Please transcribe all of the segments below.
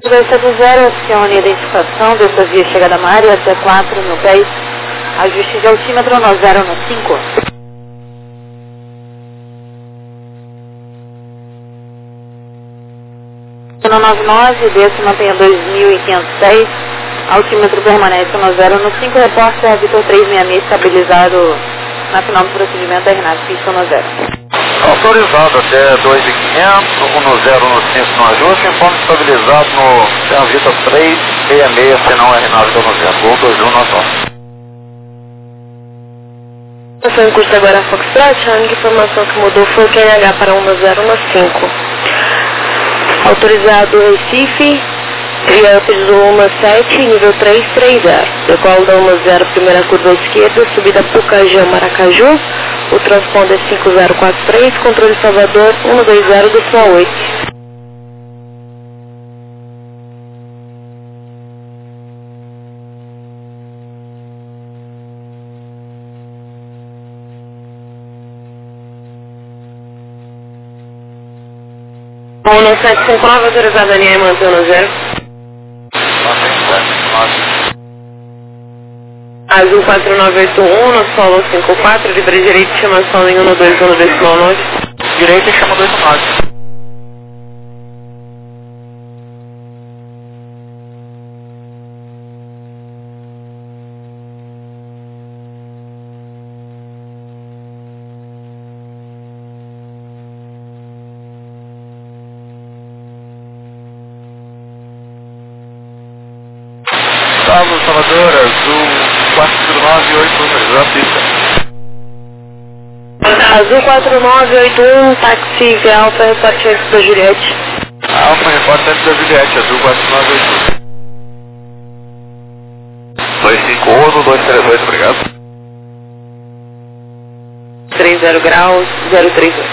270, acione a identificação dessa via chegada à área até 4 mil pés. Ajuste de altímetro no 0 no 5. No 99, desce mantenha 2.506. Altímetro permanece no 0 no 5. Repórter Vitor 366 estabilizado na final do procedimento RNAV, pista no 0. Autorizado até 2.500, 1 no 0 no 5 no ajuste, informe estabilizado no Tranvita 366, se não RNAV no 0. Gol 21 no ação. Em curso agora a Foxtrot, a única informação que mudou foi o QNH para 1 no 0 no 5. Autorizado Recife, via do 17, nível 330. Decola da 10, primeira curva à esquerda, subida Pucajã, Maracaju. O transponder é 5043, controle Salvador 120,8. Bom, no 759, autorizado a linha mantém no 0. Azul 4981, no solo 54, livre direito, chamação em 121 decimal 9. Direita chama 29. Salvador, Azul 4981, autorizado a pista. Azul 4981, táxi Via Alfa, reparte antes da Juliette. Alfa, repórter antes da Juliette, Azul 4981. 251, 238, obrigado. 30 graus, 038.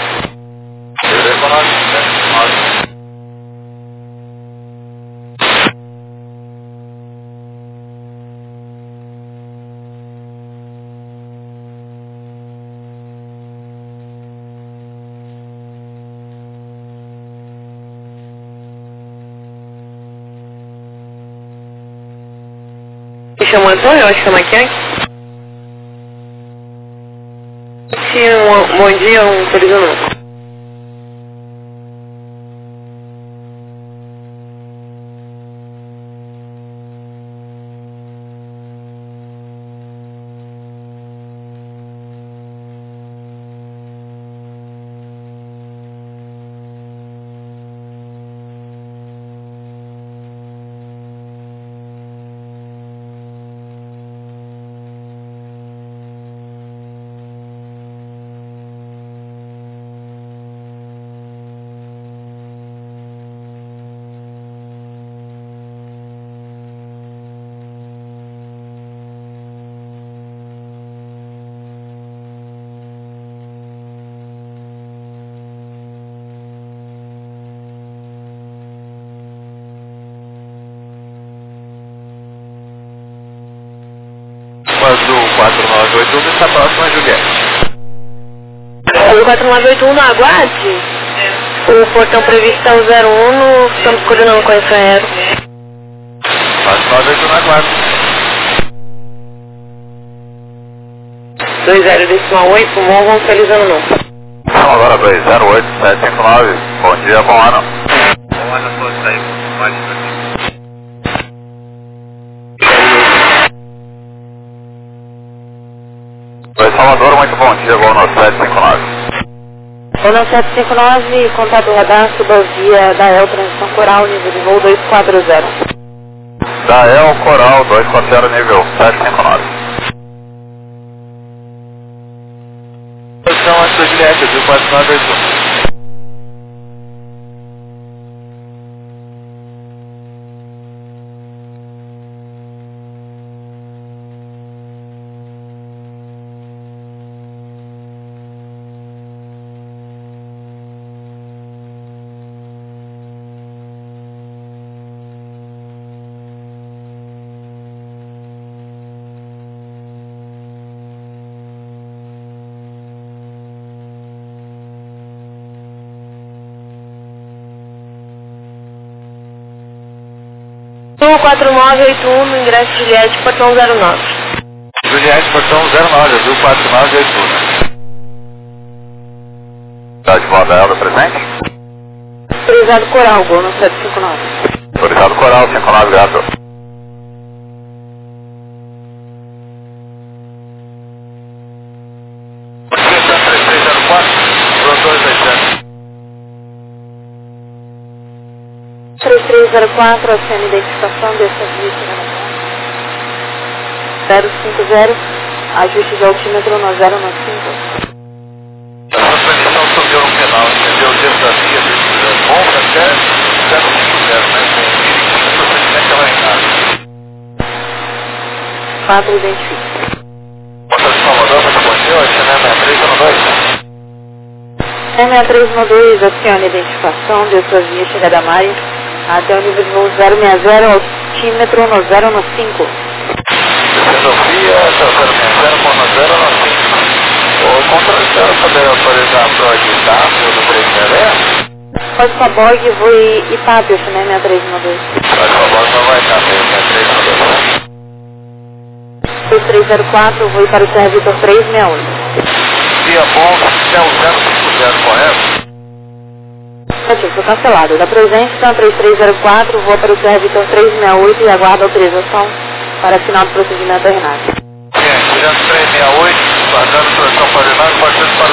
Me chamo Antônio, eu acho que é Maquiang. Bom dia, feliz ano novo. Azul 4981 está próximo a Juliette. Azul 4981, não aguarde. O portão previsto é o 01, estamos coordenando com a Infraero. 4981 na guarda. 20,8, Pulmão, feliz ano novo. Então agora 208759, bom dia, bom ano. Bom ano a todos aí, pode. Oi, Salvador, muito bom dia, voo no 759. Voo no 759, contato radar, suba via da El Transição Coral, nível de voo 240. Da El Coral 240, nível 759. Posição antes da Juliette, Azul 4981. 4981 no ingresso Juliette, portão 09. Juliette, portão 09, azul 4981. Tá de volta ela presente? Autorizado Coral, gol no 759. Autorizado Coral, 59 graus. Quatro, 3304, acena identificação dessa via, 050, ajuste de altímetro no 095. Essa transmissão subiu no final, entendeu? Dentro da via, bom até 050, né? O procedimento ela é em nada. 4, identifica. Bota de Salvador, muito bom dia, hoje, né? 6312, acione identificação dessa via, chegada a Mari, até o nível de voo 060, altímetro no 095. Descendo via, 060, com 095. O controle dela poder autorizar para o ITAP do 360? Pode com a BOG, voo ITAP, né, 6312. Pode com a BOG não vai estar mesmo, 6312. 3304, voo para o Serra Vitor 368. Via bom, é o 050, correto? Foi cancelado. Da presença, 3304, vou para o Serra Vitor 368 e aguardo autorização para final do procedimento a Renato. Gente, 368, guardando produção para o Renato, partindo para o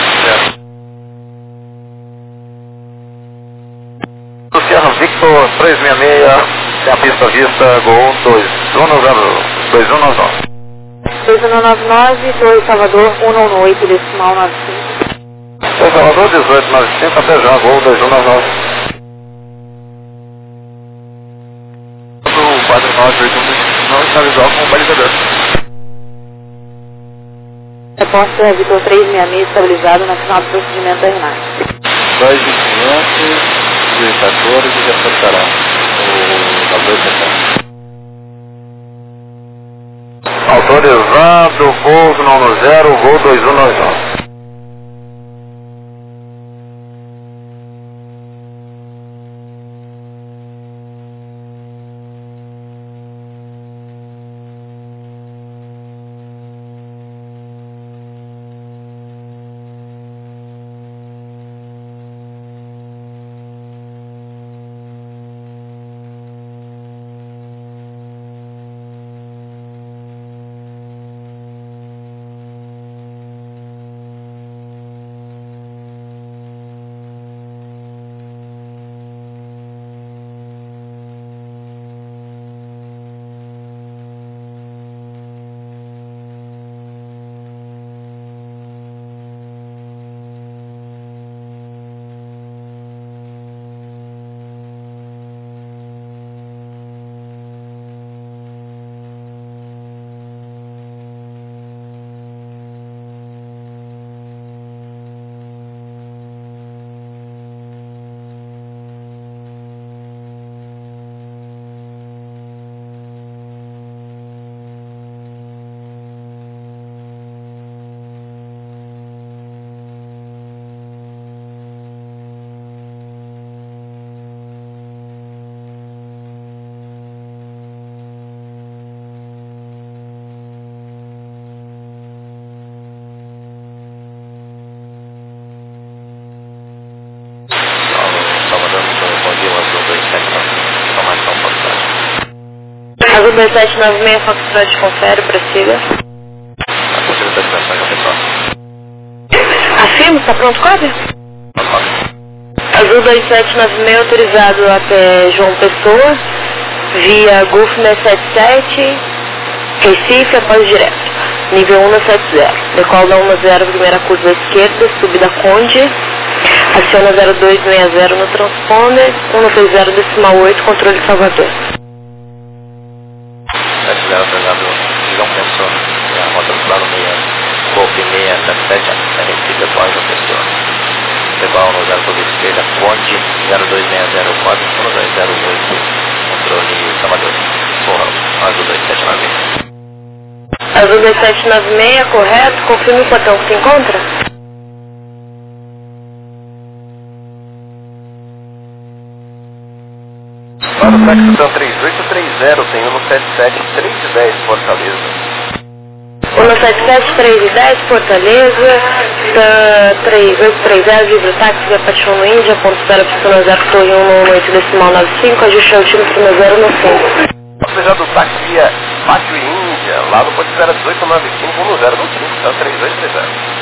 050. Luciano Victor 366, tem a pista vista, Gol 2199. 2199, Torre Salvador 118, decimal 95. Torre Salvador 1895, até já, Gol 2199. O 4981 não está visual com o balizador. Repórter Serra Vitor 366, estabilizado na final do procedimento a Renato. 2.500, 14, já passará o 270. Autorizado, pouso não no 0, voo 2199. Azul 2796, Foxtrot, confere, prossiga. Afirmo, está pronto, cópia? Azul 2796, autorizado até João Pessoa, via Golf 677, Recife, após direto. Nível 170. Decola da 10, primeira curva esquerda, subida Conde. Aciona 0260 no transponder, 190 decimal 8, controle Salvador. 70 pegado João Pessoa, a rota do plano 6, Golf 677, Recife, após João Pessoa. Decola no 0 curva esquerda, Conde, 02604, 1208, controle Salvador. Porra, azul 2796. Azul 2796, correto? Confirme o portão que se encontra? Para Taxitão 3830, tem 177, 310, Fortaleza. 177, 310, Fortaleza, 3830, livre táxi, Gapachão no Índia, ponto espera, pistona 0, torre 118, decimal 95, ajuste altímetro no 0 no 5. Apesar do táxi é Pátio Índia, lá no ponto espera 1895, no 0 no 5, tá 3230.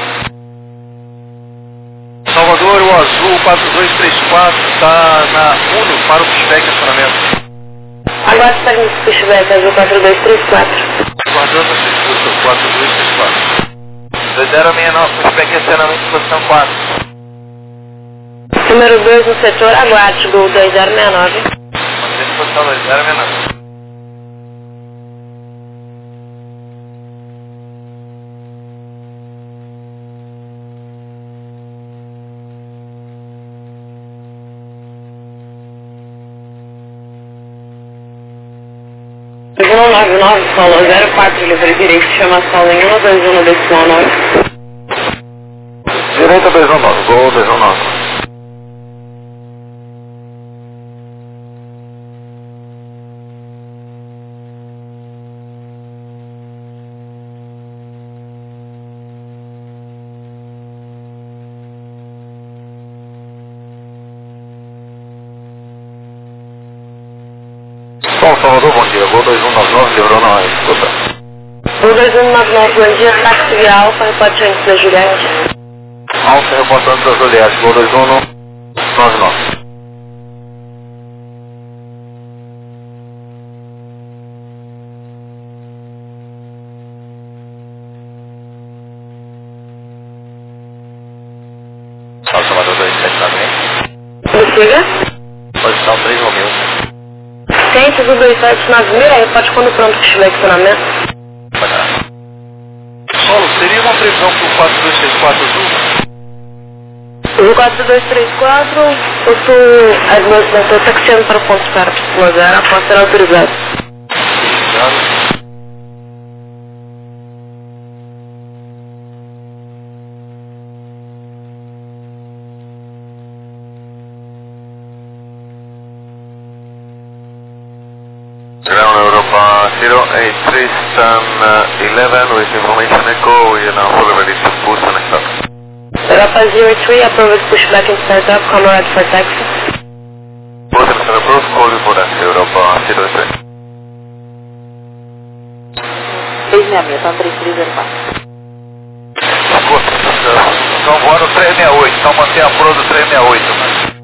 Salvador, o azul 4234 está na Uno para o pushback acionamento. Agora está no pushback azul 4234. Guardando a circuito 4234. 2069, pushback acionamento posição 4. Número 2 no setor, aguarde, Gol 2069. Mantém posição 2069. Segundo 99, solo 04, livre direito, chama solo em 121, decimal 9. Direita 219, Gol 219. Bom, Salvador, bom dia. Gol 2199, livrou na escuta. Gol 2199, bom dia, táxi via Alfa, reporte antes da Juliette. Alfa reportando da Juliette, Gol 2199. Salvador 279. Prossiga. Posição 3 Romeu. Ciente do 2796, pode quando pronto que estiver acionamento. Solo, seria uma previsão para o 4234 azul? O 4234, possui as duas menções taxiando para o ponto para a pistona 0, após ser autorizado. Ground Europa 083 Stan 11 with information echo, we are now fully ready to push and start. Europa 03, approves pushback and startup, Comrade for taxi. Both are approved, call you for that, Europa 03. 366, então 3304. Então agora o 368, então manter a pro do 368.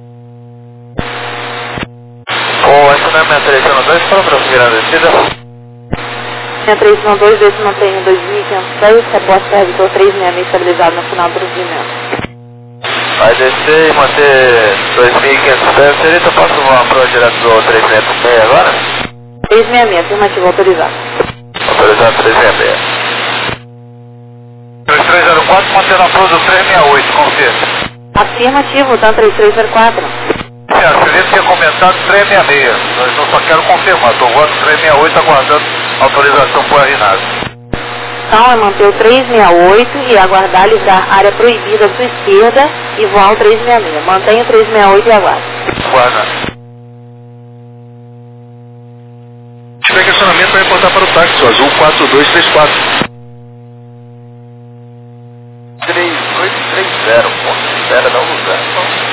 Essa não é minha 392, para prosseguir a descida. Minha 392, esse mantém 2506, reposta servidor 366 estabilizado no final do procedimento. Vai descer e manter 2500 seria que eu posso voar pro direto do 366 agora? 366, afirmativo, autorizado. Autorizado 366. 3304, mantendo a pro do 368, confirma. Afirmativo, então 3304. Você tinha comentado 366, mas eu só quero confirmar, estou voando 368 aguardando autorização por RNAV. Então é manter o 368 e aguardar livrar área proibida à sua esquerda e voar o 366. Mantenha o 368 e aguarde. Guarda. Tiver questionamento vai reportar para o táxi, o azul 4234. 3830, ponto espera da Luzão.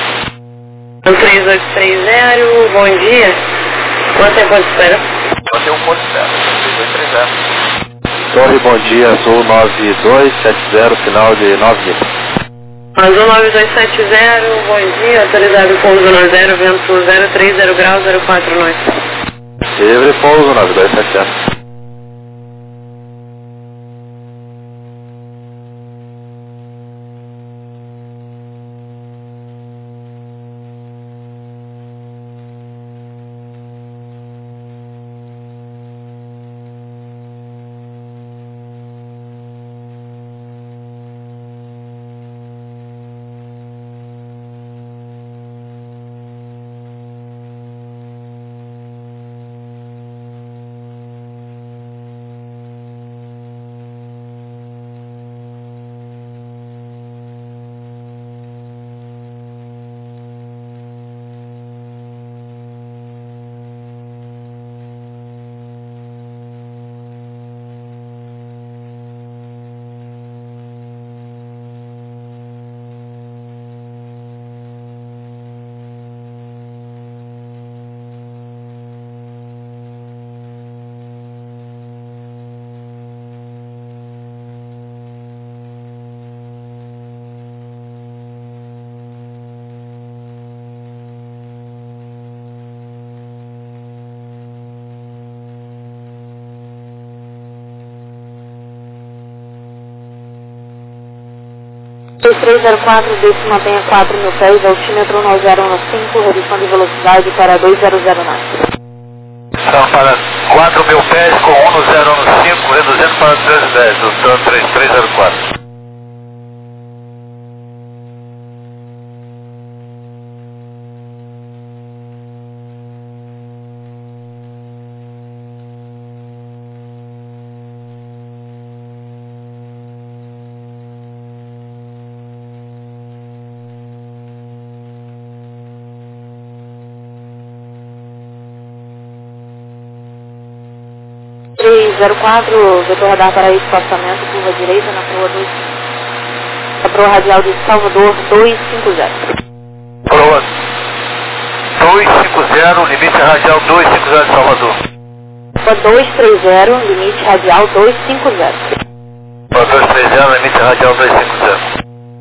3830, bom dia. Quanto tempo de espera? Manter um ponto espera, 3830. Torre, bom dia, azul 9270, final de 9 Azul 9270, bom dia, autorizado pouso na 0, vento 030 graus, 04 noite. Livre pouso 9270. 2304, desce mantenha 4.000 pés, altímetro 1015, redução de velocidade para 2009. Então para 4.000 pés com 1015, reduzindo para 310, do 3304. Vetor radar para espaçamento, curva direita na proa 2. A proa radial de Salvador 250. Proa 250, limite radial 250 de Salvador. Proa 230, limite radial 250. Proa 230, limite radial 250.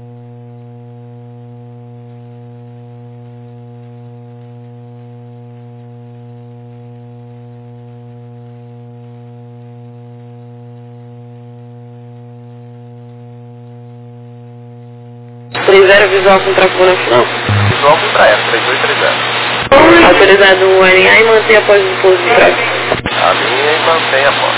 30 visual com tráfego nacional. Visual com Embraer, 3230. Autorizado o alinhar e manter após o pouso de tráfego. Alinha e mantém a foto,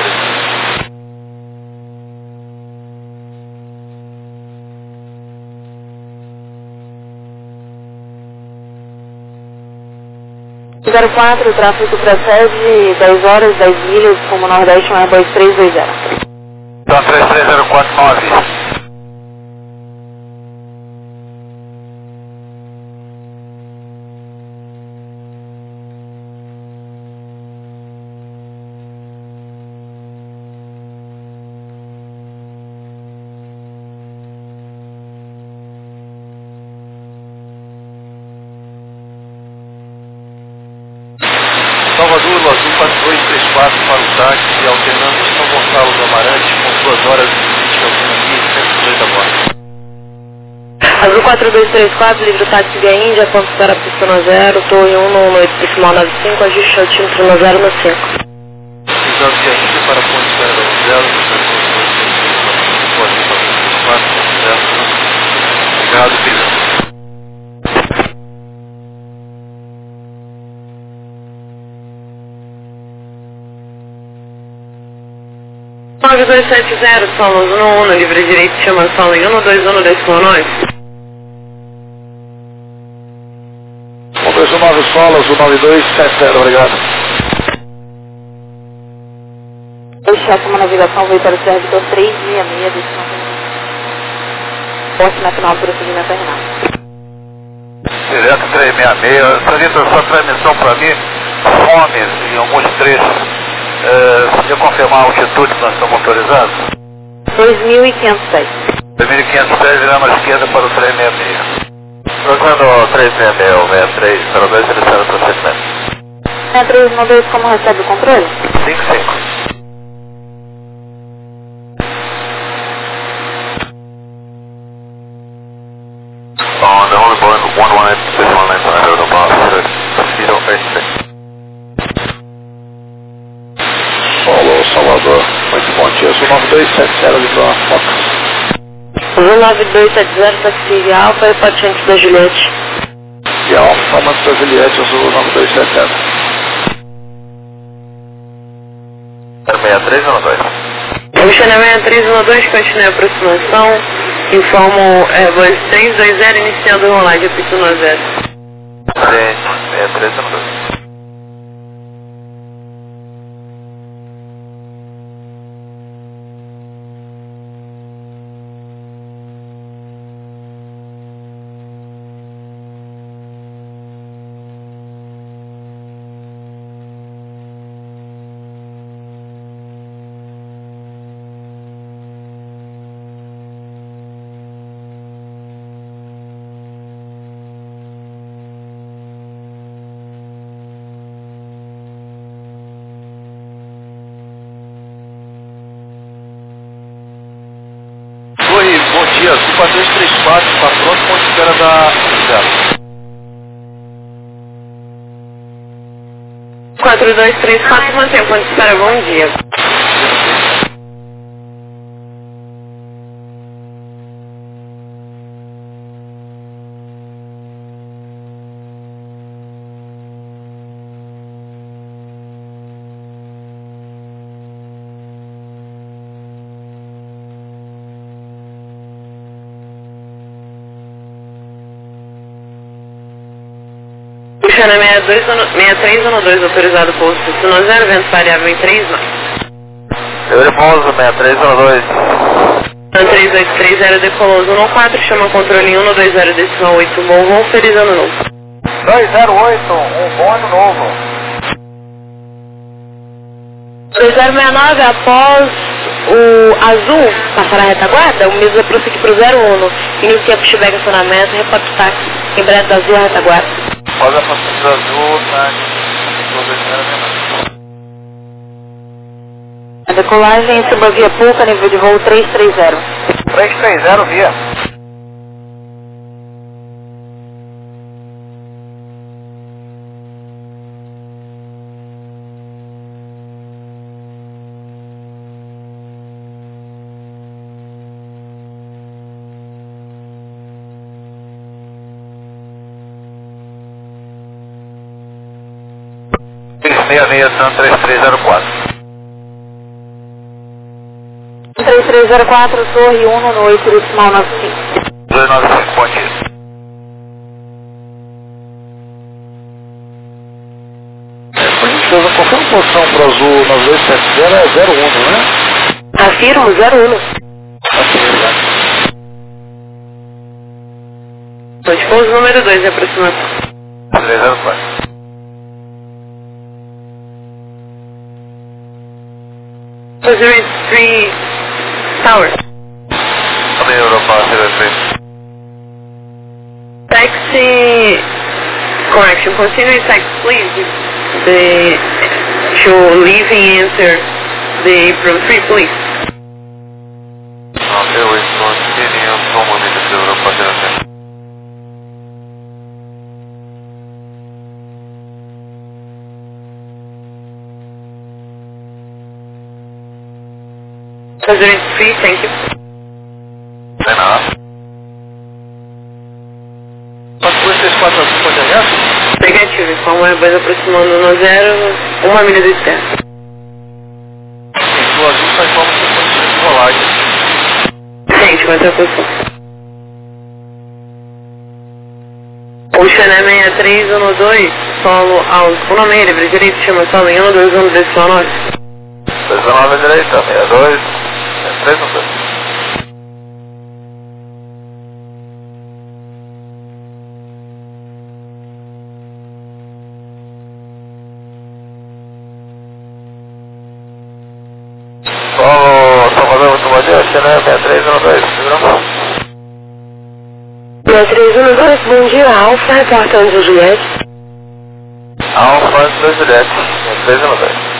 3230. 04, o tráfego procede 10 horas, 10 milhas, como Nordeste, um Airbus 320. Então 3304 não avisa. Salvador, Azul 4234 para o táxi, alternando São Gonçalo do Amarante com 2 horas e 20 aqui, 118 a bordo. Azul 4234, livre táxi via Índia, ponto para a pista no 0, torre 1 no 8, decimal 95, ajuste altímetro no 0 no 5. Pisando via Índia para ponte para o 0, obrigado, pisando. Nove 270, São Luís 1, livre direito, chama São Luís 121, decimal 9. 129 Solas, 19270, obrigado. Chefe, uma navegação veio para o servidor 366, poste nacional de procedimento terminal. Direto 366, Sarita, sua transmissão para mim, fomes em alguns trechos. Podia confirmar a altitude que nós estamos autorizados? 2.500 pés. 2.500 pés, virando à esquerda para o 366. Trocando o 366, o 63, para o 2 selecionado procedimento. 392, como recebe o controle? 55. On the only Boeing 118, the boss, Mosquito 86. Alô, Salvador. Muito bom dia. Sou 9270 de Fox. Azul 9270, taxi Alfa e patiente da Juliette. E Alfa, Manto da Juliette, Azul 9270. 063 ou 2? Oceana 6312, continue a aproximação. Informo Airbus 320, iniciando o rolagem, apito no 0. 63 ou 2? Bom dia, Supa 234, está pronto com a espera da 0. 4234, mantém o ponto de espera, bom dia. Puxando 6312, autorizado pouso pista 0, vento variável em 3 nós. Livre pouso 6312. 3830 decolou 14, chama controle 120 decimal 8, bom voo, feliz ano novo. 208, bom ano novo. 2069, após o azul passar a retaguarda, o mesmo vai prosseguir para o 01. Inicia pushback acionamento, reporte táxi, em breve azul a retaguarda. Após a passagem do azul, tá? A decolagem em Subavia Puca, nível de voo 330. 330 via. San 3304. 3304, torre 1 no 8 decimal 95. 295, bom dia. Por gentileza, qualquer posição para o azul 9270 é 01, né? Afirmo 01. Pode pouso número 2 de aproximação. 304. Zero 3 Tower. Também Europa 03. Taxi correction. Continue taxi, please. To leave and answer the from 3, please. Ok, we continue comunicate Europa 03. Zero 3, thank you. Tem nada. Pode ser 34 azul, pode olhar? Negativo, informa o Airbus aproximando no 0, 1 milha de externo. O azul sai como sequência de rolagem. Gente, vai ter a posição. Ocean 6312, solo alto. O nome é livre direito, chama solo em 121 decimal 9. 19 direita, 62, 312. Salvador, muito bom dia, Xené 6312, seguramos. 6312, bom dia, Alfa, reporta Anjo Juliette. Alfa, 2 Juliette, 6312.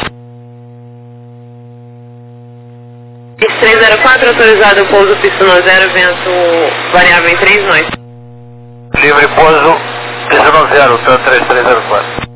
304, autorizado pouso pista 0, vento variável em 3 nós. Livre pouso, pista 0, 3304.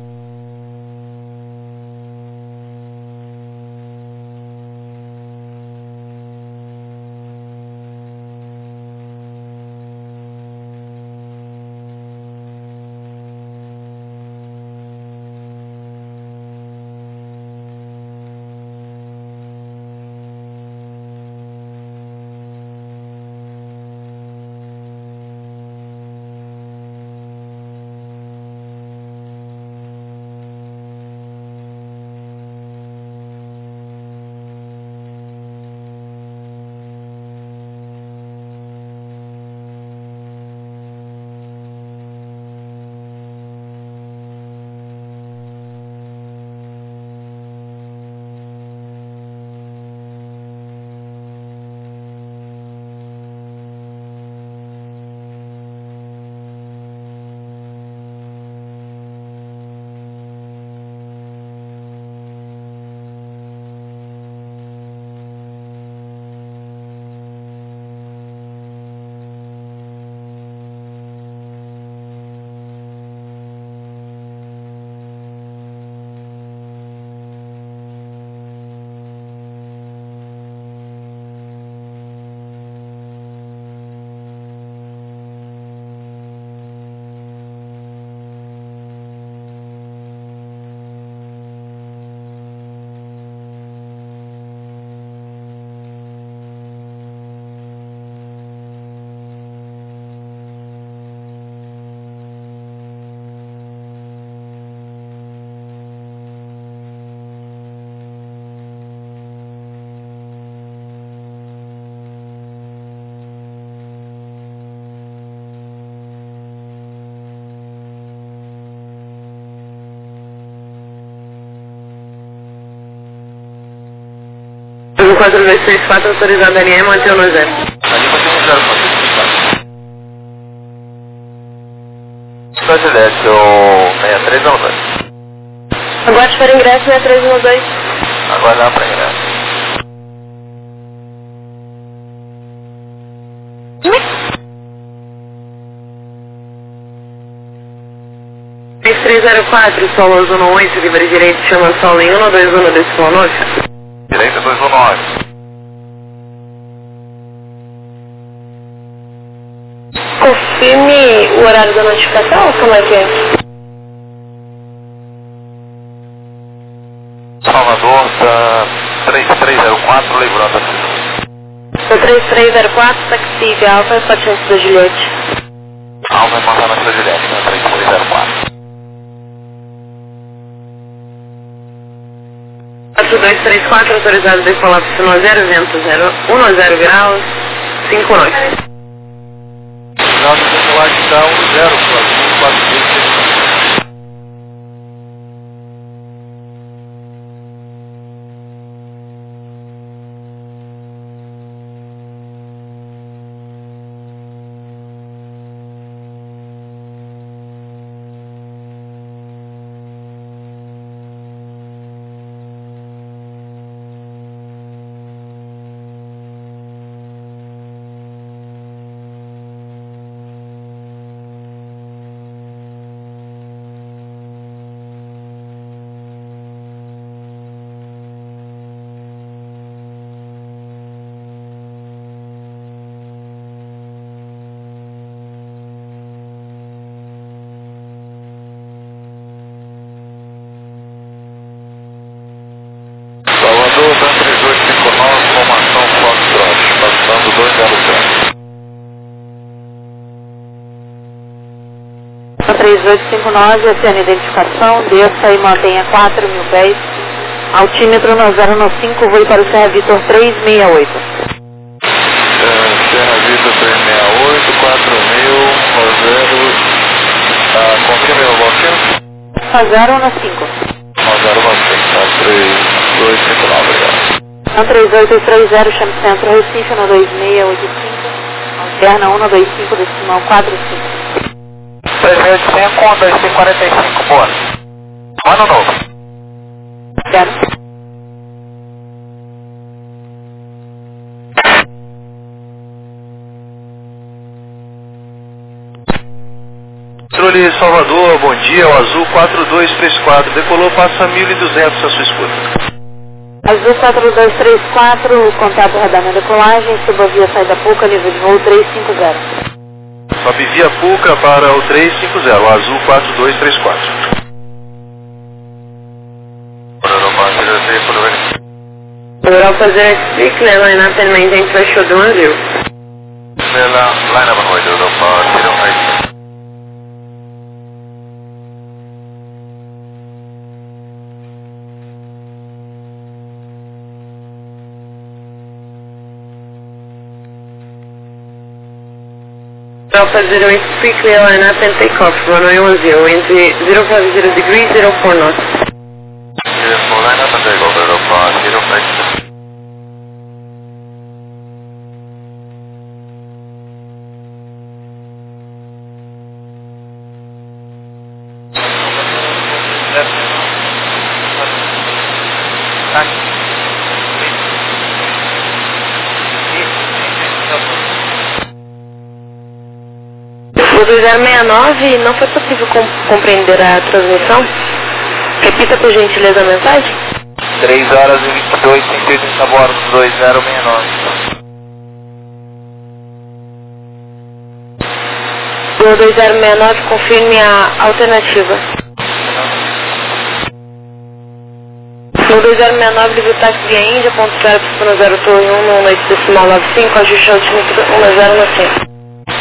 4234, autorizado a linha, mantém o 90. Ali mantém o 0, Só Juliette, o 6312. Aguarde para ingresso 6312. Aguardar para ingresso. 3304, solo zona 8, livre direito, chama solo em 121 decimal 9. Direita 219. Confirme o horário da notificação, como é que é? Salvador, tá 3304, lembrando assim. 3304, taxi Alfa, despachante da Juliette. Alva é mandar na sua Juliette, né? 3304. 4234, autorizado a decolar para o 0, vento 10 graus, 59. Não, deixa lá que dá 10, 4, Salvador, Dan 3859, formação Foxtrot, passando 200. 3859, acione identificação, desça e mantenha 4.000 pés. Altímetro no 095, voe para o Serra Vitor 368. Serra Vitor 368, 4.000, 0, confirme o bloqueio? A 015. 3259, obrigado. 13830, chame centro Recife, no 2685, alterna 125, decimal 45. 3685, 2545, boa. Ano novo. Certo. Controle Salvador, bom dia, o azul 4234, decolou, passa 1.200 a sua escuta. Azul 4234, contato radar na decolagem, suba via saída Puca, nível de voo 350. Sobe via Puca para o 350, o azul 4234. Europa 06, line up and maintain threshold 10. Line up and wait, Europa 08. Alpha 08, free clear, line up and take off, runway 10, wind 050 degrees, 04 knots. Line up and take off, Europa 05. O 2069, não foi possível compreender a transmissão? Repita por gentileza a mensagem. 3 horas e 22, 180 a bordo, 2069. O 2069, confirme a alternativa. No 2069, livre táxi via Índia, ponto 0, pista 0, torre 1, no noite decimal 95, ajuste altímetro 1095.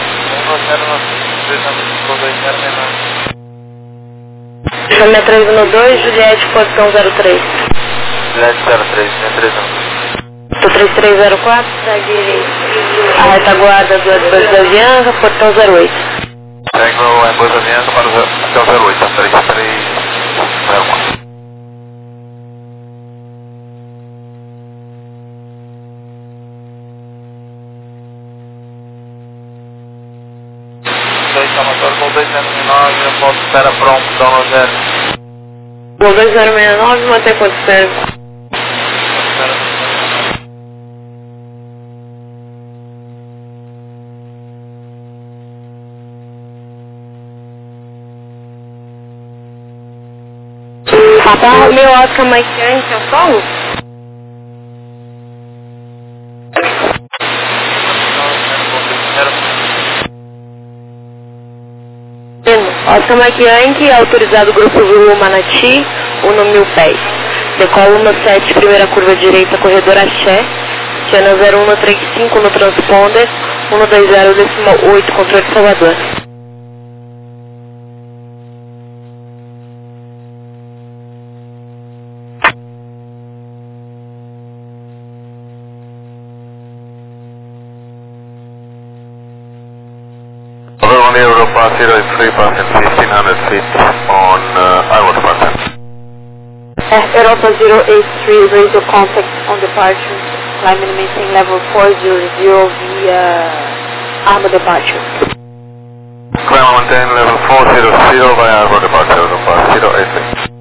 1095. Chame a 312, Juliette, posição 03. Juliette 03, 630. Do 3304, segue a retaguarda do Airbus da Avianca, portão 08. Segue o Airbus Avianca para até o 08, 3304. 2069, eu posso espera pronto, download 0. Gol 2069, mantém quanto espera? Papa Romeo Oscar Mike Yankee, São Paulo? Oscar Mike Yankee, autorizado Grupo Zulu Manati, 1000 pés. Decola 17, primeira curva direita, corredor Axé. Tiana 0135 no transponder, 120,8, controle de Salvador. Romeo Europa 03 passing 1500 feet on Iowa departure. Europa 083, radio contact on departure. Climate maintain level 400 via Arma departure. Climb maintain level 400 via Iowa departure, Europa 083.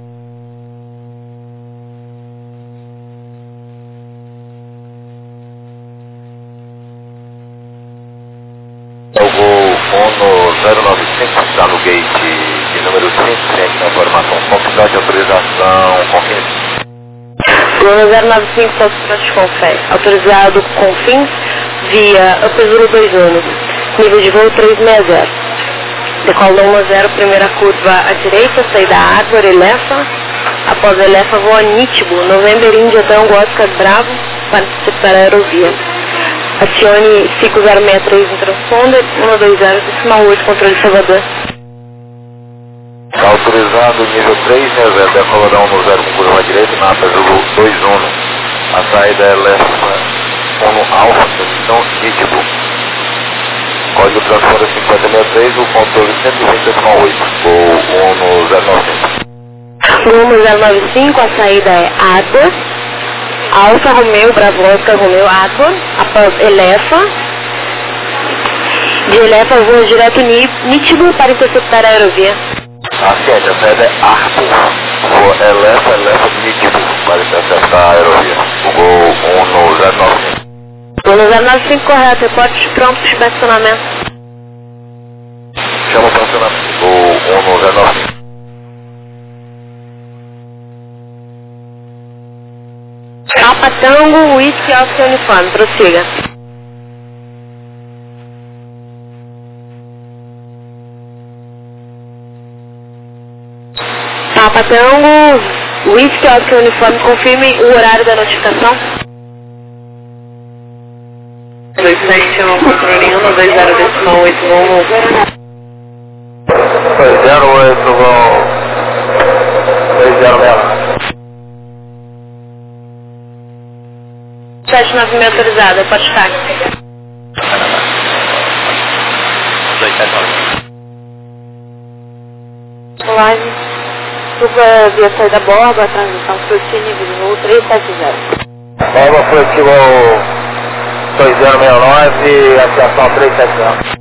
É o voo ONO 095, está no gate de número 5, ciente da informação Foxtrot, autorização, confins. Gol 095, Foxtrot Confins, autorizado Confins via Upezuro 21, nível de voo 360. Decola 10, primeira curva à direita, saída Árvore, Elefa. Após Elefa, voa Nítibo, November India, Tango, Oscar Bravo, para separar a aerovia. Acione 5063 no transponder, 120,8, controle de Salvador. Está autorizado nível 3, né, Zé? Decola da 10 com curva à direita, na Zulu 21. A saída é left 1 Alfa, posição Nítibo. Código transponder 5063, o controle 128,8, voo 1095. Rumo 095, a saída é Água. Alfa Romeo, Bravo Oscar Romeo, Água. Após Elefa. De Elefa, voa direto Nítibo para interceptar a aerovia. Ciente, a saída é Arthur. Voo Elefa Nítibo para interceptar a aerovia. O voo 1095. Voo 095, correto. Reporte pronto para estacionamento. Chama o estacionamento. Voo 1095. Papa Tango, Whisky, Oscar Uniforme, prossiga. Papa Tango, Whisky, Oscar Uniforme, confirme o horário da notificação. 271, controle 1, 20,8, vamos. 208, voo 206. 796 autorizada, pode estar. 279. Live, suba via saída borba, a transição frutinha, nível de voo 370. Borba frutinha 2069, aviação 370.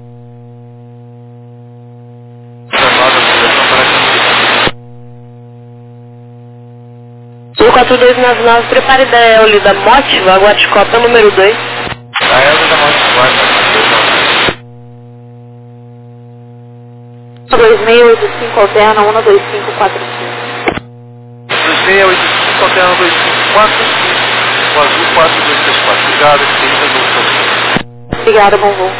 4299, prepare da Eoli da Motiva, aguarde Copa número 2. A Eoli da Motiva, 2685 alterna 12545. 2685 alterna 2545, o azul 4234. Obrigado, que Obrigada, bom voo.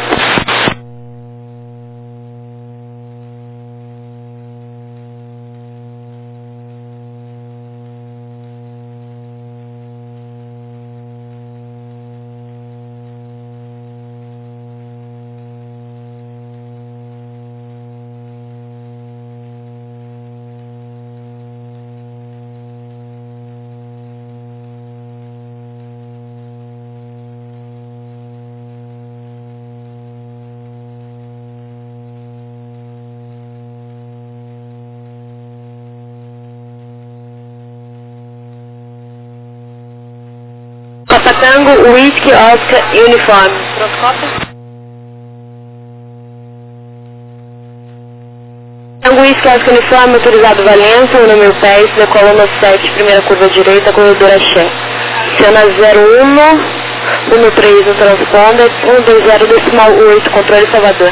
Papa Tango, Whisky, Oscar, Uniforme. Pronto, Copa? Whisky Oscar Uniforme, autorizado Valença, 1 mil pés, decola no 7, primeira curva direita, corredor Axé. Cena 01, 13 no transponder, 120 decimal 8, controle Salvador.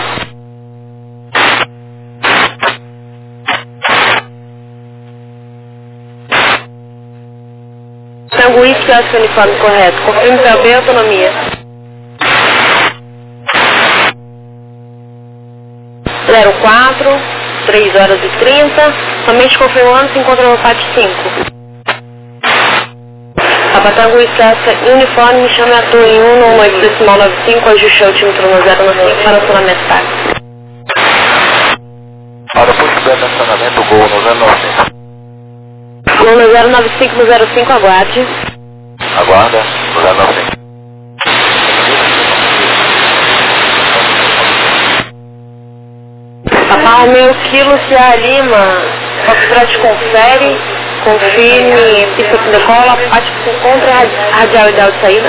Tango Whisky Oscar Uniforme, correto. Confirme para B, autonomia. 04, 3 horas e 30, somente confirmando se encontra no PAT 5. Papatango Whisky Uniforme, me chame a torre em 1 decimal 95, ajuste o altímetro no 095 para acionamento táxi. Para pushback acionamento Gol no 095. Gol no 095 no 05, aguarde. Aguarda, no 095. Papá, o meu quilo Sierra Lima, Foxtrot confere, confirme, pista que decola, parte que se encontra, radial ideal de saída.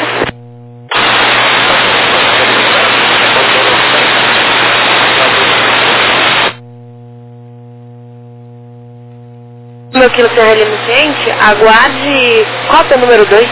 Meu quilo Sierra Lima ciente, aguarde cópia número 2.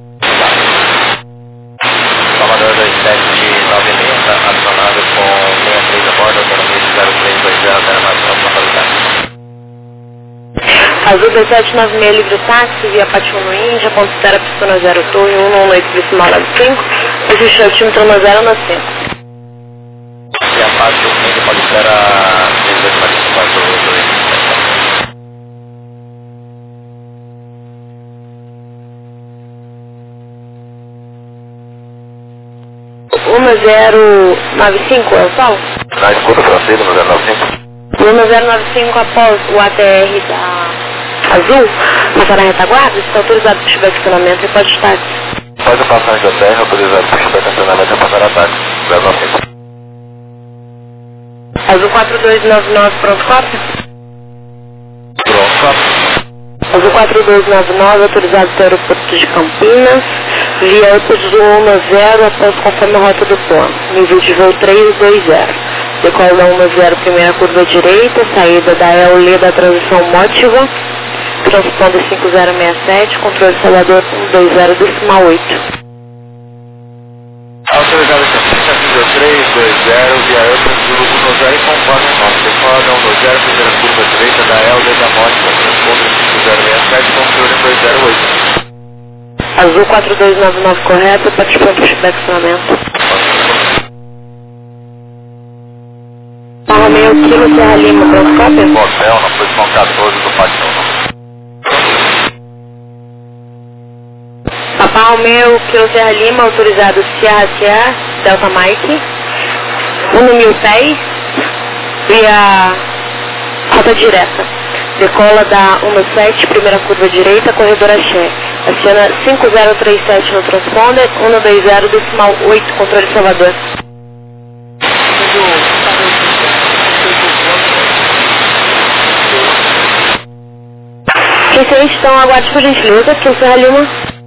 Salvador 2796, está acionado com 63 a bordo, autonomia de 0320, zero máxima localidade. Azul 2796, livre táxi, via Pati 1 no Índia, considera a pista no 0 torre, 118 decimal 95, ajuste o altímetro no 095. E a Pati 1 Índia pode ser a 1845 2. 1095 é o sol? Na escuta francesa, no 095. 1095 após o ATR da Azul, passar na retaguarda, está autorizado para pushback estacionamento e pode estar. Faz a passagem da terra, autorizado pushback acionamento e passar ataque. 095. Azul 4299, pronto, cópia? Pronto, cópia. Azul 4299, autorizado para o aeroporto de Campinas, via aeroporto do 110, após conforme a rota do plano. Nível de voo 320. Decola da 10, primeira curva direita, saída da EULE da transição Mótiva, transponder 5067, controle Salvador 120 decimal 8. Autorizado pista nível 320, via aeroporto do 110 conforme a nota. Decola da 10, primeira curva direita da EULE da Mótiva, transponder 5067, controle 208. Azul 4299 correto, participante do pushback estacionamento. Romeu Kilo Serra Lima, pronto, cópia? Hotel, na posição 14 do Pátio. Papá Romeu Kilo Serra Lima, autorizado Sierra Delta Mike, 1 mil pés, via rota direta. Decola da 17, primeira curva direita, corredor Axé. Aciona 5037 no transponder, 120 decimal 8, controle Salvador. Quem sente, então, aguarde por gentileza, que o Serra Lima.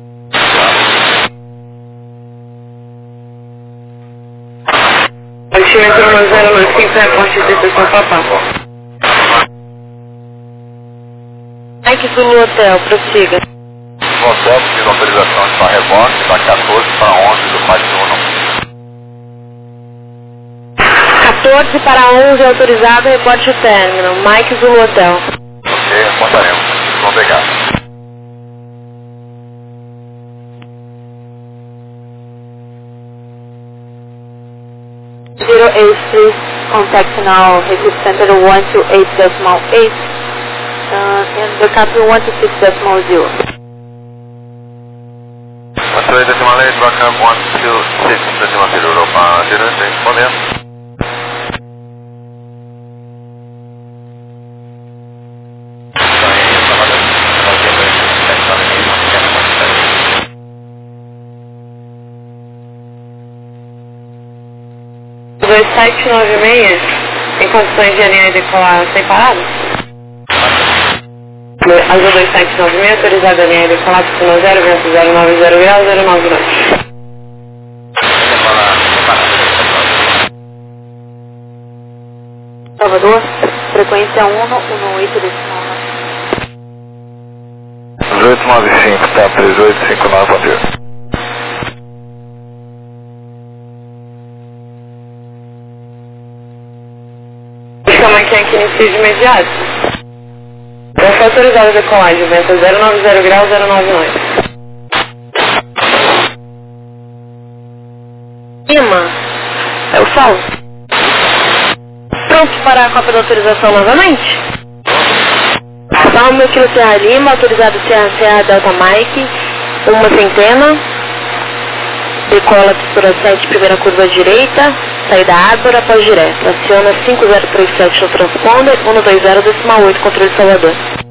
Altímetro no 095, reporte de detenção papá. Mike Zulu Hotel, prossiga. Hotel, pedindo autorização de rebote da 14 para 11 do Pátio 14 para 11 autorizado, reporte o término. Mike Zulu Hotel. Ok, responderemos. Obrigado. Contact now, Recife Center 128.8 and the copy 126.0. 128.8, backup 126.0, Europa 06, respondendo. O 2796 em condições de alinhar e decolar sem parada? Azul 2796 autorizado a alinhar e decolar piscina 0, vento 090 grau 092. Salvador, frequência 118,9. 1895, tá, 3859, bom dia. Chama aqui inicia de imediato. Já foi autorizada a decolagem, vento 090 graus 099. Lima, é o sol. Pronto para a cópia da autorização novamente? Salmo Kilo Serra Lima, autorizado Serra Delta Mike, 1 decola pista 7, primeira curva à direita, saída Ágora após direto. Aciona 5037 no transponder, 120,8, controle de Salvador.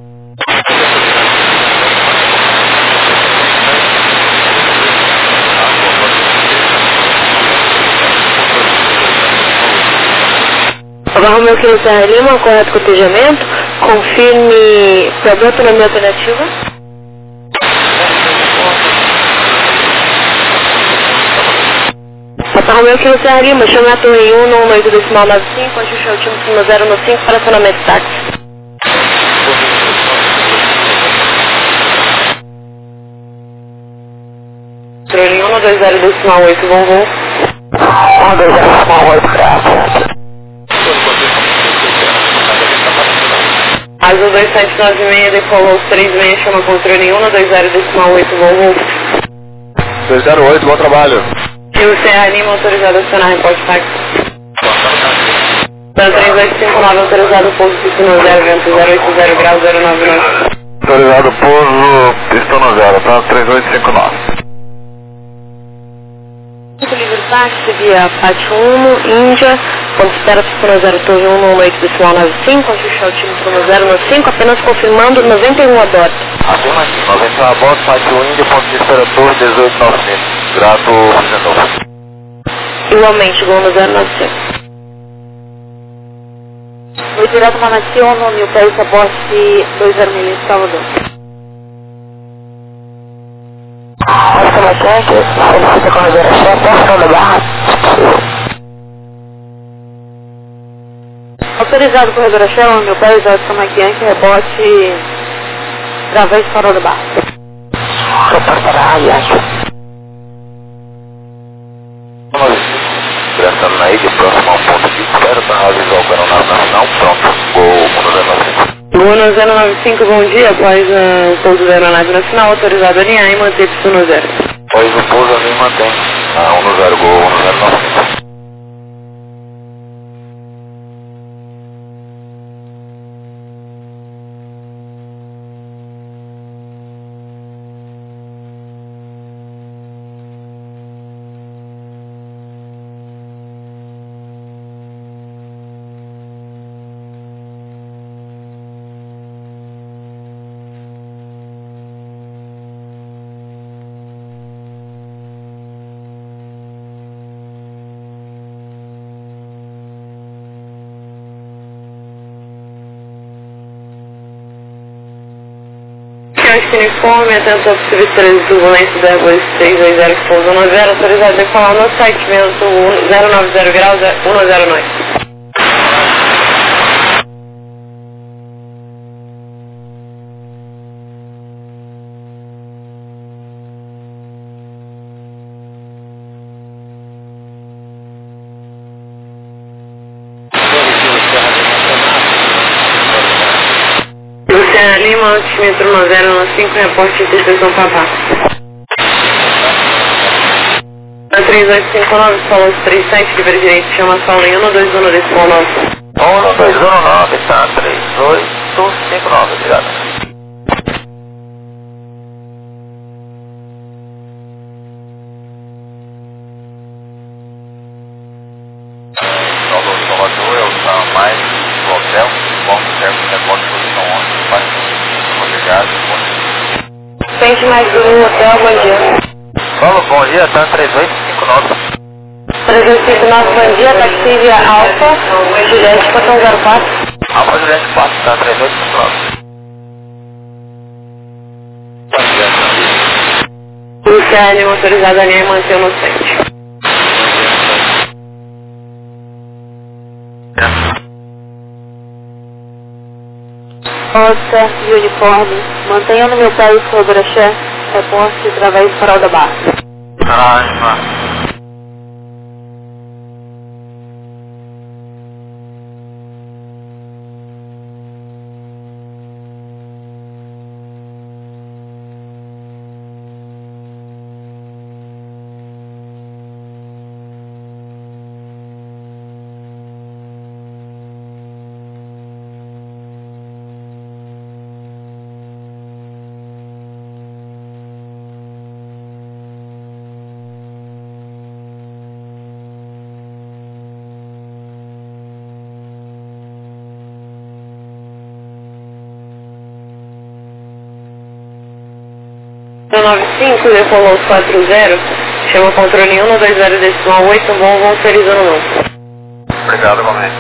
Romeu Kilo Serra Lima, correto cotejamento, confirme problema autonomia alternativa. Romeu Kilo Serra Lima, chama a torre 1 no 18,95, ajuste o time cima 0 no 5 para acionamento de táxi. Controle 1 no 20,8, vão. 120,8, graças. Azul 2796, decolou 36, chama controle 1 no 20,8, vão. 208, bom trabalho. Kilo Serra Lima, autorizado a acionar reporte táxi. Dan 3859, autorizado pouso pisto no 0, vento 080 graus 099. Autorizado pouso, pista no 0, tá, 3859. Livre táxi via Pátio 1, Índia, ponto espera pista no 0, torre 1 no 8,95, ajuste ao time no 0 no 5, apenas confirmando 91 a bordo. Afirmativo, 91 a bordo, Pátio Índia, ponto de espera torre 1895. Grato, Fernando. Igualmente, gol no 095. Oi, direto Manacion, no Mil Pés, aporte 206, Salvador. Solicita com a geração, porção da barra. Autorizado corredor Axé, no Mil Pés, Oscar Maquiante, rebote através de Farol da Barra. Reporte para a rádio. Direção na ilha, próximo ao ponto de espera, tá realizando o canal nacional, pronto, gol 195. Gol no 095, bom dia, após o pouso da aeronave nacional, autorizado a alinhar e manter pista no 0. Após o pouso ali mantém, 1-0, gol 1095. Uniforme, atento ao possível estrela de turbulência da Airbus 320 que pousa no 0, autorizado a decolar no site, vento 090 graus 109. Serra Lima, altímetro 9095, reporte de interseção Papá. 3859, solo 37, livre direito, chama solo em 121 12119. 12119, tá, 3859, obrigado. Mais o hotel, ponto certo, reporte posição 11, parte obrigado. Frente mais um, hotel, bom dia. Fala, bom dia, tá 3859. 359, bom dia, taxi via Alfa, Juliette, portão 04. Alfa Juliette 4, tá 3859. Polícia Lima, autorizada a linha e manter no site. Oscar e uniforme, mantenha no meu país Rodoraché, reporte através do farol da Barra. O 95, decolou 40, chama o controle 120 decimal 8, voo autorizando não. Obrigado, igualmente.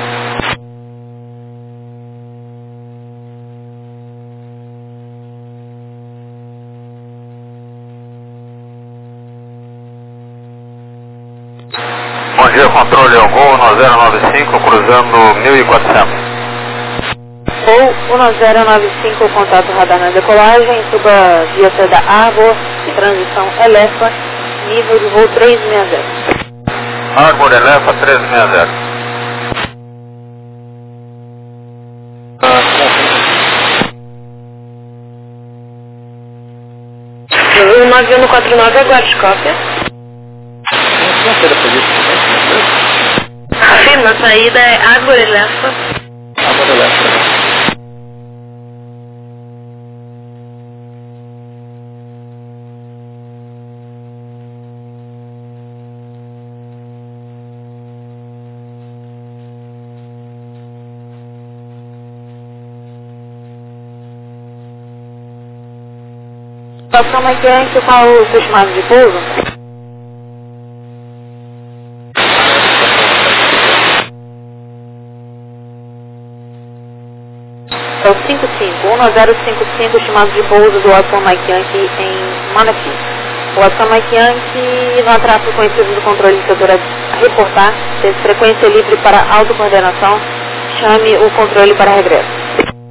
Bom dia, controle Gol 1095, cruzando 1400. Ou 1095, contato radar na decolagem, suba via seda Arbor, transição Elefa, nível de voo 360. Arbor Elefa 360. O 9149 aguarde cópia. Afirma, a saída é Arbor Elefa. Arbor Elefa. Estação Maiquense, qual o seu chamado de pouso? É o 1055, chamado de pouso do Watson Mike Yankee em Manatee. O Watson Mike Yankee não tráfego conhecido do controle de setor a reportar, teve frequência livre para autocoordenação, chame o controle para regresso.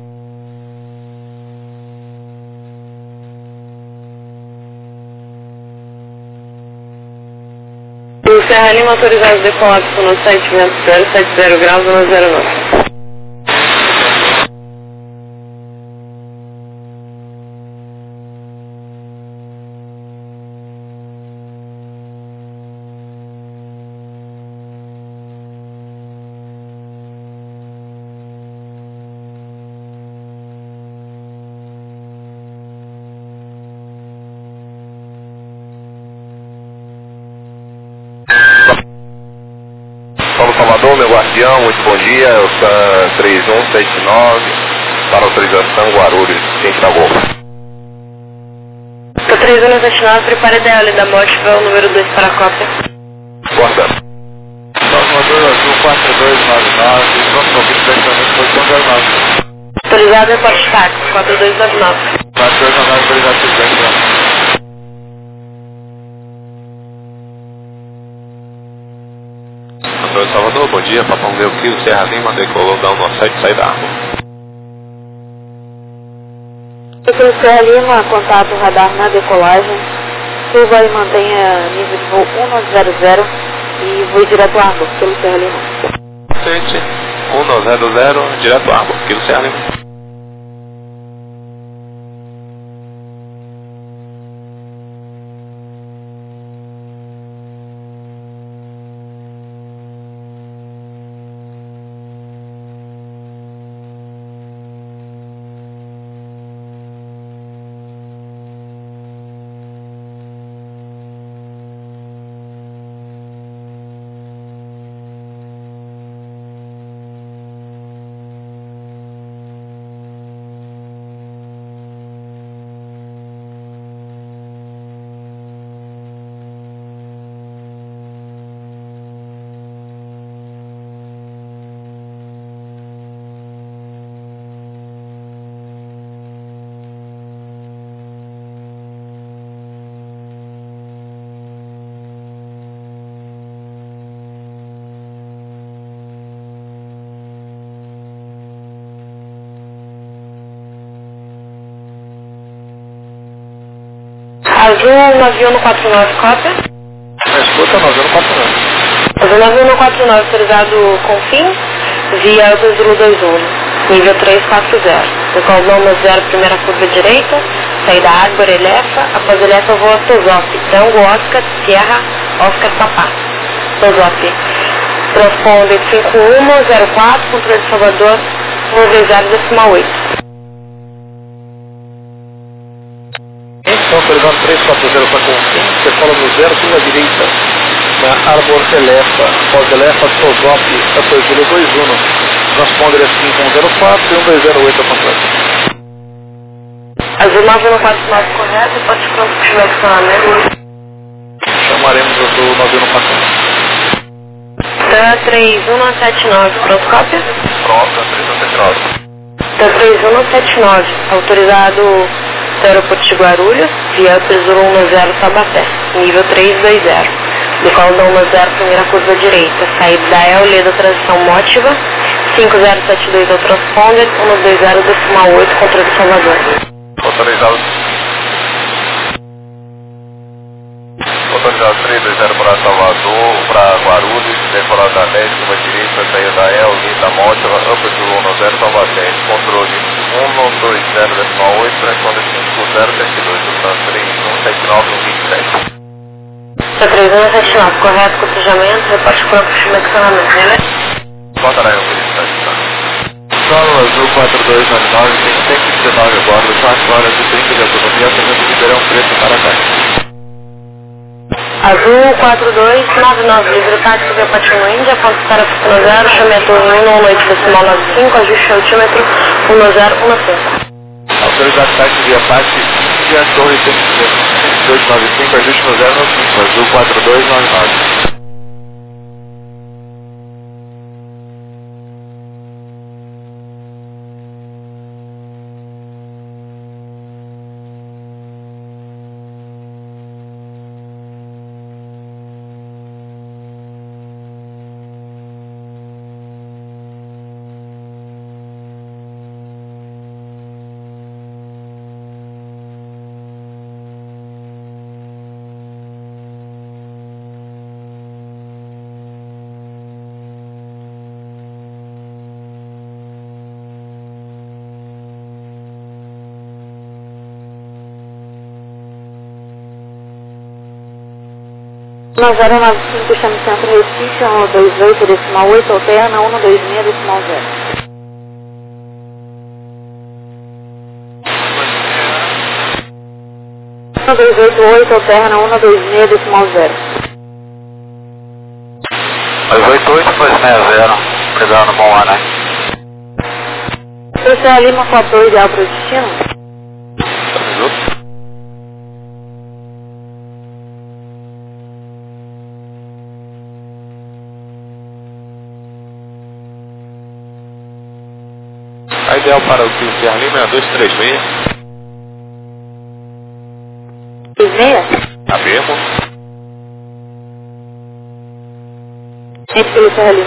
O Serra Lima autorizado decolar no 70 graus 109. Salvador, meu guardião, muito bom dia, eu sou 3179, para autorização Guarulhos, ciente da Gol. Sou 3179, prepare DL da morte, voo número 2 para a cópia. Guardando. Salvador Azul 4299, pronto para oferecimento posição 09. Autorizado reporte táxi, 4299. 4299, autorizado presidente. Controle Salvador, bom dia, Papão Leo Kilo, Serra Lima, decolou da 197, saída da Arbor. Doutor Serra Lima, contato radar na decolagem, suba e mantenha nível de voo 100 e voe direto ao Arbor, pelo Serra Lima. Ciente, 100, direto à Arbor, Kilo Serra Lima. Azul 9149, cópia. Escuta 9149. Azul 9149, autorizado com fim, via Alto Zulu 21, nível 340. Decol Loma 0, primeira curva direita, saída Água, Elefa, após Elefa voa Tosop, Tango, Oscar, Sierra, Oscar, Papá. Tosop. Transponder 5104, controle de Salvador, 120,8. Então, autorizado 340 para confim, você fala no 0 pela direita, na Arbor Elefa, após Elefa, Tosop, Upper Zulu 21, transponder é 5104 e 120,8 a controle. Azul 9149, correto, pode confirmar o funcionamento. Chamaremos o do 9149. TAN 3179, pronto, cópia? Pronto, 3179. TAN 3179, autorizado do aeroporto de Guarulhos, via Tesouro 10 Taubaté, nível 320. Decol da 10, primeira curva direita, saída da Leda transição Mótiva, 5072 ao transponder, 120,8, controle de Salvador. Autorizado 320 para Salvador, para Guarulhos, decorado da 10, curva direita, saída da Leda Mótiva, Upper Zulu 10 Taubaté, controle 120,8, transponder 5072, portanto 3179,27. Tá 3179, correto, cotejamento, reporte pronto, confirmacionamento, né? Contará eu por isso, Solo Azul 4299, tem 119 a bordo, 4 horas e 30 de autonomia, apenas de Ribeirão Preto para cá. Azul 4299, livre táxi via Patinho Índia, ponto para Piscina 0, chamento 1, noite decimal 95, ajuste altímetro 1015. Autorizado táxi via Pati Índia, Torre 295, ajuste no 095, Azul 4299. Na 095, chama Centro Recife, 128 decimal 8, alterna 126 decimal 0. Uma 288 alterna 126 decimal 0. 288, 260, pegando no bom ano, né? Você é Lima 42 ideal para o destino? A ideal para o que Serra Lima é 236. 26? Tá mesmo? Entre pelo Serra Lima.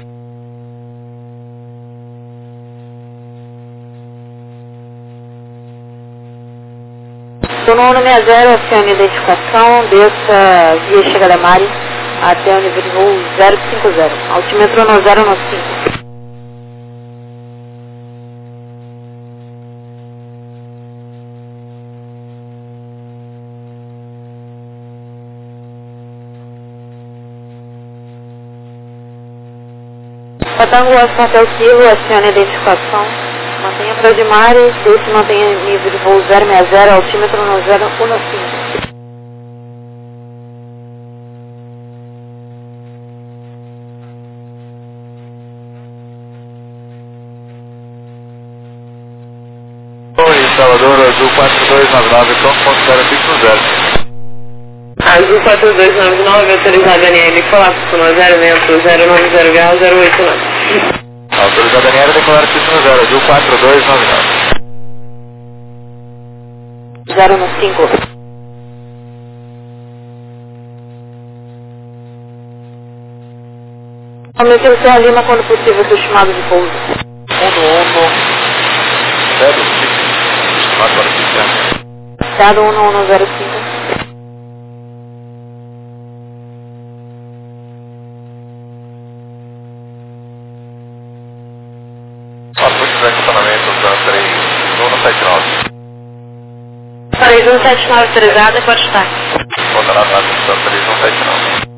Estou no 160, acione a identificação, desça via Chegada Mari até o nível de voo 050, altímetro no 095. Tango Oscar até o Kilo, acione a identificação, mantenha para de Mari, desce mantenha nível de voo 060, altímetro no 015. Oi, Salvador, Azul 4299, pronto, ponto 050. Azul 4299, autorizado Daniela, colapso no 0 vento 090,089. Autorizado Daniela, declarar piscina 0, Azul 4299. 015. Aumente o Serra Lima quando possível seu estimado de pouso. 1105, estimado para o sistema. Estado 1105. 3179 autorizada, pode estar. Volta lá na atenção 3179.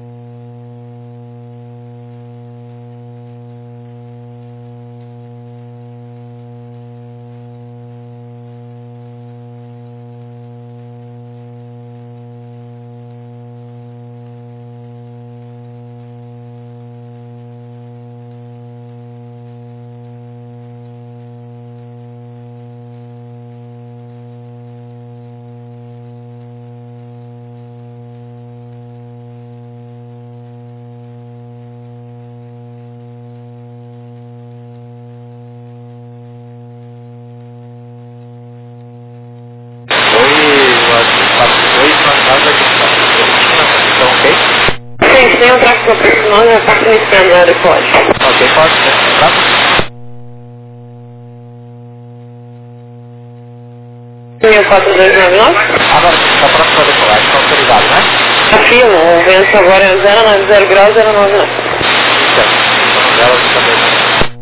Sim, tem um tráfego aproximando, já está iniciando o aeroporto. Ok, pode ser. Sim, 4299. Agora, está próximo da decolagem, está autorizado, né? Afirmo, o vento agora é 090 graus 099. Certo. Então, ela também.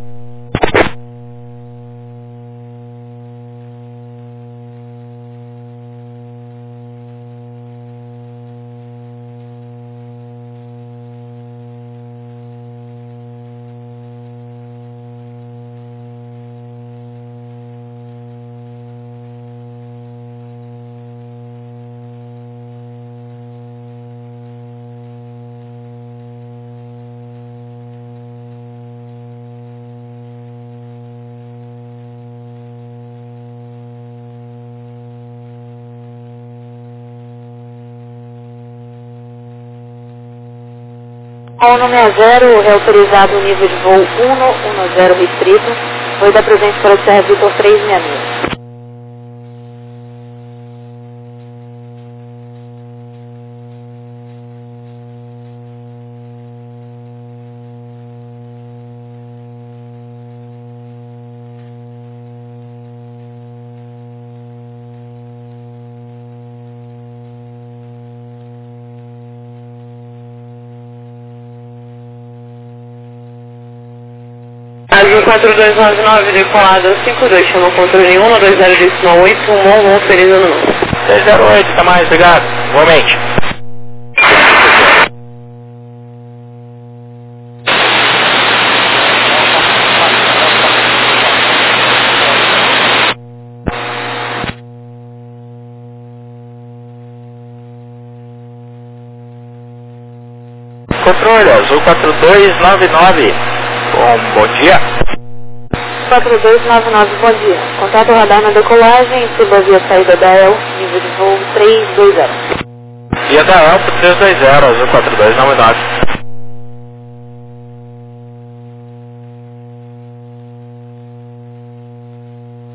O nome é 0, reautorizado o nível de voo 110 restrito, foi da presente para o Serra Vitor 366. Azul 4299, decolado 52, chama o controle 120 11, feliz ano novo. 608, tá mais, obrigado. Igualmente. Controle, Azul 4299. Bom dia. 4299, bom dia. Contato radar na decolagem, suba via saída da EL, nível de voo 320. Via da EL pro 320, Azul 4299.